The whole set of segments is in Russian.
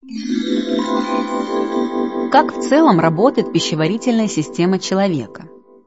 Как в целом работает пищеварительная система человека?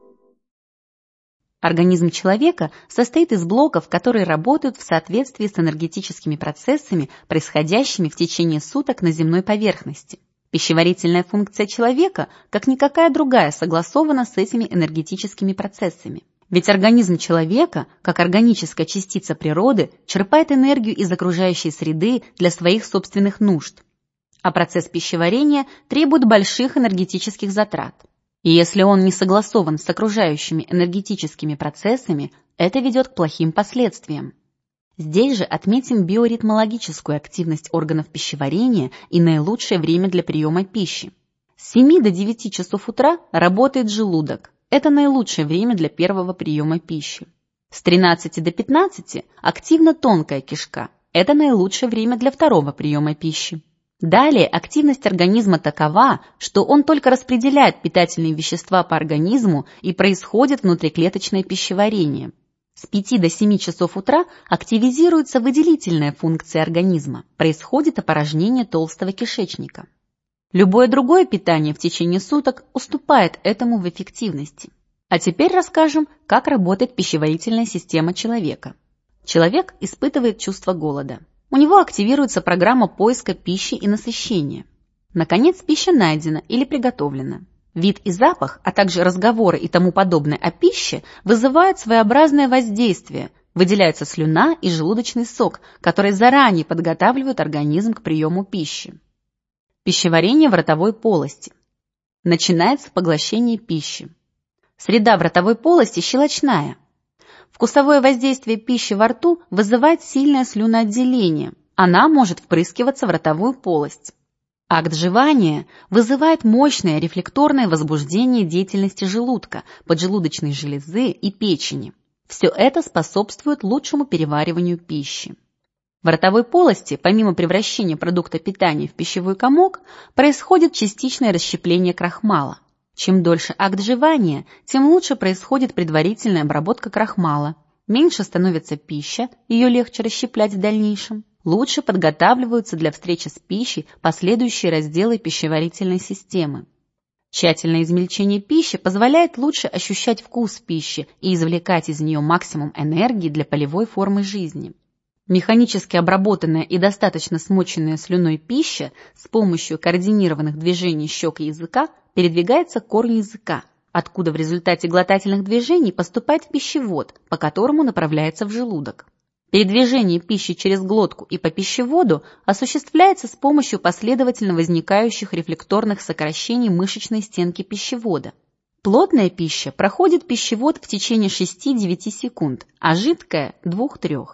Организм человека состоит из блоков, которые работают в соответствии с энергетическими процессами, происходящими в течение суток на земной поверхности. Пищеварительная функция человека, как никакая другая, согласована с этими энергетическими процессами. Ведь организм человека, как органическая частица природы, черпает энергию из окружающей среды для своих собственных нужд. А процесс пищеварения требует больших энергетических затрат. И если он не согласован с окружающими энергетическими процессами, это ведет к плохим последствиям. Здесь же отметим биоритмологическую активность органов пищеварения и наилучшее время для приема пищи. С 7 до 9 часов утра работает желудок. Это наилучшее время для первого приема пищи. С 13 до 15 активна тонкая кишка. Это наилучшее время для второго приема пищи. Далее активность организма такова, что он только распределяет питательные вещества по организму и происходит внутриклеточное пищеварение. С 5 до 7 часов утра активизируется выделительная функция организма, происходит опорожнение толстого кишечника. Любое другое питание в течение суток уступает этому в эффективности. А теперь расскажем, как работает пищеварительная система человека. Человек испытывает чувство голода. У него активируется программа поиска пищи и насыщения. Наконец, пища найдена или приготовлена. Вид и запах, а также разговоры и тому подобное о пище вызывают своеобразное воздействие. Выделяются слюна и желудочный сок, которые заранее подготавливают организм к приему пищи. Пищеварение в ротовой полости. Начинается поглощение пищи. Среда в ротовой полости щелочная. Вкусовое воздействие пищи во рту вызывает сильное слюноотделение. Она может впрыскиваться в ротовую полость. Акт жевания вызывает мощное рефлекторное возбуждение деятельности желудка, поджелудочной железы и печени. Все это способствует лучшему перевариванию пищи. В ротовой полости, помимо превращения продукта питания в пищевой комок, происходит частичное расщепление крахмала. Чем дольше акт жевания, тем лучше происходит предварительная обработка крахмала. Меньше становится пища, ее легче расщеплять в дальнейшем. Лучше подготавливаются для встречи с пищей последующие разделы пищеварительной системы. Тщательное измельчение пищи позволяет лучше ощущать вкус пищи и извлекать из нее максимум энергии для полевой формы жизни. Механически обработанная и достаточно смоченная слюной пища с помощью координированных движений щек и языка передвигается к корню языка, откуда в результате глотательных движений поступает в пищевод, по которому направляется в желудок. Передвижение пищи через глотку и по пищеводу осуществляется с помощью последовательно возникающих рефлекторных сокращений мышечной стенки пищевода. Плотная пища проходит пищевод в течение 6-9 секунд, а жидкая – 2-3.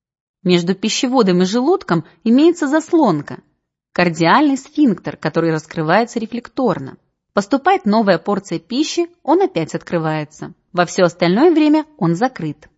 Между пищеводом и желудком имеется заслонка – кардиальный сфинктер, который раскрывается рефлекторно. Поступает новая порция пищи, он опять открывается. Во все остальное время он закрыт.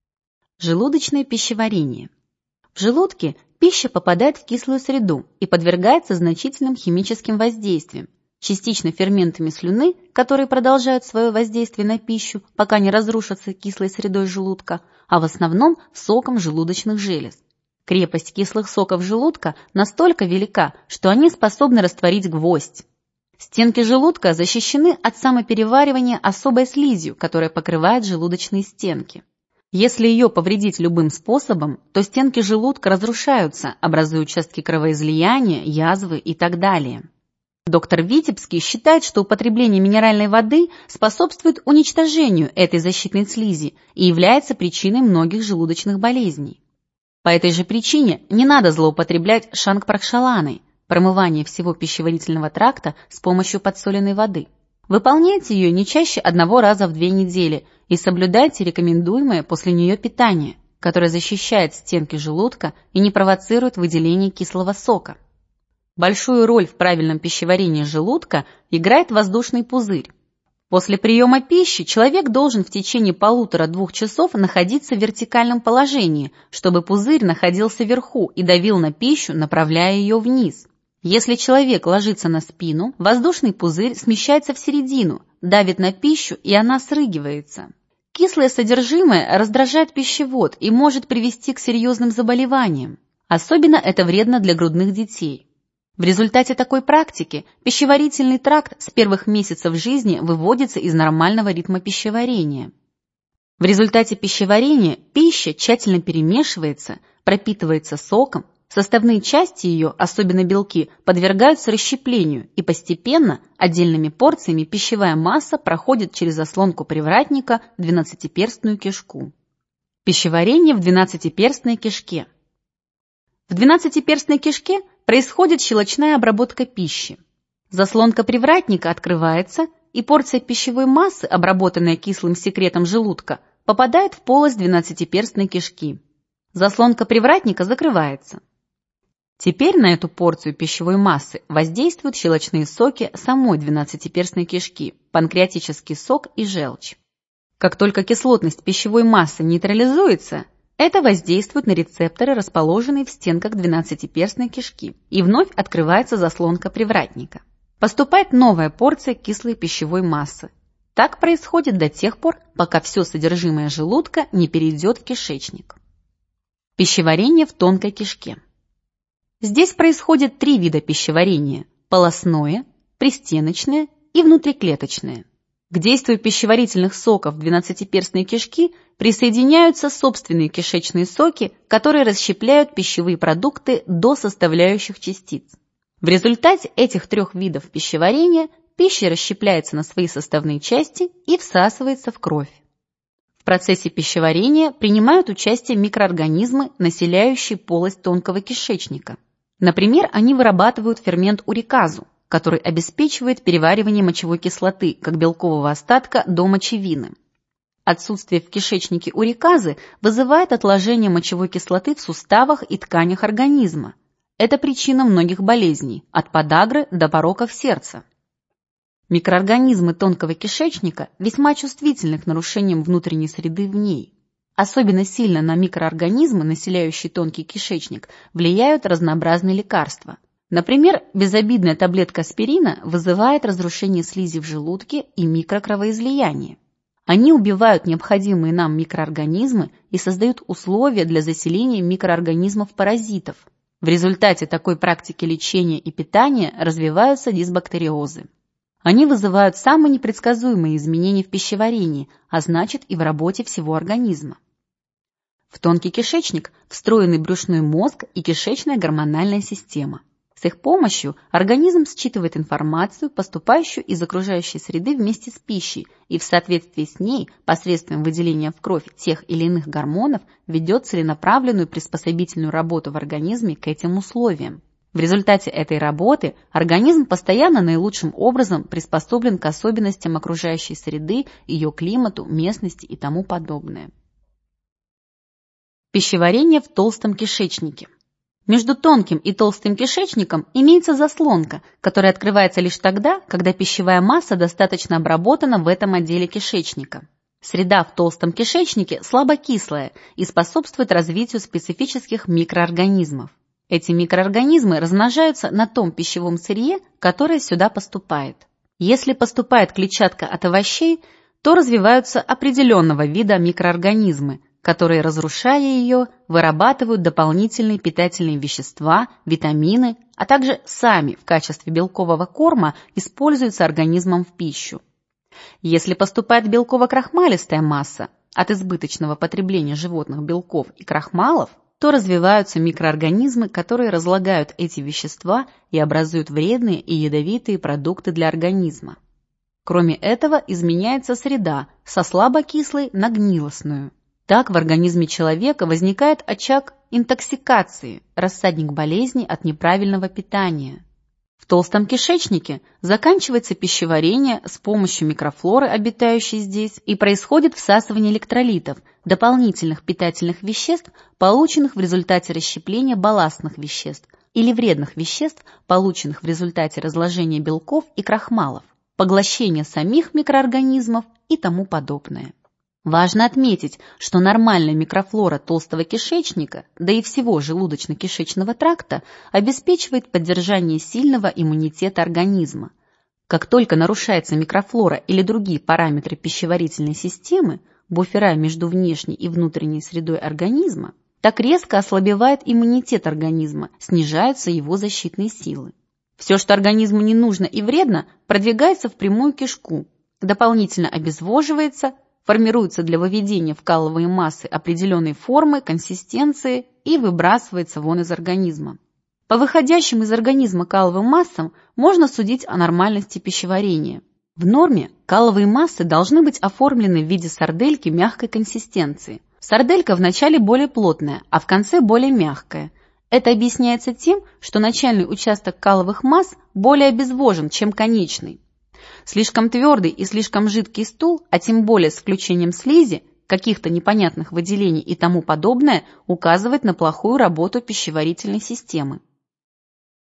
Желудочное пищеварение. В желудке пища попадает в кислую среду и подвергается значительным химическим воздействиям, частично ферментами слюны, которые продолжают свое воздействие на пищу, пока не разрушатся кислой средой желудка, а в основном соком желудочных желез. Крепость кислых соков желудка настолько велика, что они способны растворить гвоздь. Стенки желудка защищены от самопереваривания особой слизью, которая покрывает желудочные стенки. Если ее повредить любым способом, то стенки желудка разрушаются, образуя участки кровоизлияния, язвы и так далее. Доктор Витебский считает, что употребление минеральной воды способствует уничтожению этой защитной слизи и является причиной многих желудочных болезней. По этой же причине не надо злоупотреблять шангпракшаланой, промывание всего пищеварительного тракта с помощью подсоленной воды. Выполняйте ее не чаще 1 раза в 2 недели и соблюдайте рекомендуемое после нее питание, которое защищает стенки желудка и не провоцирует выделение кислого сока. Большую роль в правильном пищеварении желудка играет воздушный пузырь. После приема пищи человек должен в течение 1,5-2 часов находиться в вертикальном положении, чтобы пузырь находился вверху и давил на пищу, направляя ее вниз. Если человек ложится на спину, воздушный пузырь смещается в середину, давит на пищу, и она срыгивается. Кислое содержимое раздражает пищевод и может привести к серьезным заболеваниям. Особенно это вредно для грудных детей. В результате такой практики пищеварительный тракт с первых месяцев жизни выводится из нормального ритма пищеварения. В результате пищеварения пища тщательно перемешивается, пропитывается соком, составные части ее, особенно белки, подвергаются расщеплению, и постепенно отдельными порциями пищевая масса проходит через заслонку привратника в двенадцатиперстную кишку. Пищеварение в двенадцатиперстной кишке. В двенадцатиперстной кишке происходит щелочная обработка пищи. Заслонка привратника открывается, и порция пищевой массы, обработанная кислым секретом желудка, попадает в полость двенадцатиперстной кишки. Заслонка привратника закрывается. Теперь на эту порцию пищевой массы воздействуют щелочные соки самой двенадцатиперстной кишки, панкреатический сок и желчь. Как только кислотность пищевой массы нейтрализуется, это воздействует на рецепторы, расположенные в стенках двенадцатиперстной кишки, и вновь открывается заслонка привратника. Поступает новая порция кислой пищевой массы. Так происходит до тех пор, пока все содержимое желудка не перейдет в кишечник. Пищеварение в тонкой кишке. Здесь происходит 3 вида пищеварения – полостное, пристеночное и внутриклеточное. К действию пищеварительных соков двенадцатиперстной кишки присоединяются собственные кишечные соки, которые расщепляют пищевые продукты до составляющих частиц. В результате этих 3 видов пищеварения пища расщепляется на свои составные части и всасывается в кровь. В процессе пищеварения принимают участие микроорганизмы, населяющие полость тонкого кишечника. Например, они вырабатывают фермент уреказу, который обеспечивает переваривание мочевой кислоты как белкового остатка до мочевины. Отсутствие в кишечнике уреказы вызывает отложение мочевой кислоты в суставах и тканях организма. Это причина многих болезней, от подагры до пороков сердца. Микроорганизмы тонкого кишечника весьма чувствительны к нарушениям внутренней среды в ней. Особенно сильно на микроорганизмы, населяющие тонкий кишечник, влияют разнообразные лекарства. Например, безобидная таблетка аспирина вызывает разрушение слизи в желудке и микрокровоизлияние. Они убивают необходимые нам микроорганизмы и создают условия для заселения микроорганизмов-паразитов. В результате такой практики лечения и питания развиваются дисбактериозы. Они вызывают самые непредсказуемые изменения в пищеварении, а значит и в работе всего организма. В тонкий кишечник встроены брюшной мозг и кишечная гормональная система. С их помощью организм считывает информацию, поступающую из окружающей среды вместе с пищей, и в соответствии с ней, посредством выделения в кровь тех или иных гормонов, ведет целенаправленную приспособительную работу в организме к этим условиям. В результате этой работы организм постоянно наилучшим образом приспособлен к особенностям окружающей среды, ее климату, местности и тому подобное. Пищеварение в толстом кишечнике. Между тонким и толстым кишечником имеется заслонка, которая открывается лишь тогда, когда пищевая масса достаточно обработана в этом отделе кишечника. Среда в толстом кишечнике слабокислая и способствует развитию специфических микроорганизмов. Эти микроорганизмы размножаются на том пищевом сырье, которое сюда поступает. Если поступает клетчатка от овощей, то развиваются определенного вида микроорганизмы, которые, разрушая ее, вырабатывают дополнительные питательные вещества, витамины, а также сами в качестве белкового корма используются организмом в пищу. Если поступает белково-крахмалистая масса от избыточного потребления животных белков и крахмалов, то развиваются микроорганизмы, которые разлагают эти вещества и образуют вредные и ядовитые продукты для организма. Кроме этого, изменяется среда со слабокислой на гнилостную. Так в организме человека возникает очаг интоксикации, рассадник болезней от неправильного питания. В толстом кишечнике заканчивается пищеварение с помощью микрофлоры, обитающей здесь, и происходит всасывание электролитов, дополнительных питательных веществ, полученных в результате расщепления балластных веществ, или вредных веществ, полученных в результате разложения белков и крахмалов, поглощения самих микроорганизмов и тому подобное. Важно отметить, что нормальная микрофлора толстого кишечника, да и всего желудочно-кишечного тракта, обеспечивает поддержание сильного иммунитета организма. Как только нарушается микрофлора или другие параметры пищеварительной системы, буфера между внешней и внутренней средой организма, так резко ослабевает иммунитет организма, снижаются его защитные силы. Все, что организму не нужно и вредно, продвигается в прямую кишку, дополнительно обезвоживается, формируется для выведения в каловые массы определенной формы, консистенции и выбрасывается вон из организма. По выходящим из организма каловым массам можно судить о нормальности пищеварения. В норме каловые массы должны быть оформлены в виде сардельки мягкой консистенции. Сарделька вначале более плотная, а в конце более мягкая. Это объясняется тем, что начальный участок каловых масс более обезвожен, чем конечный. Слишком твердый и слишком жидкий стул, а тем более с включением слизи, каких-то непонятных выделений и тому подобное, указывает на плохую работу пищеварительной системы.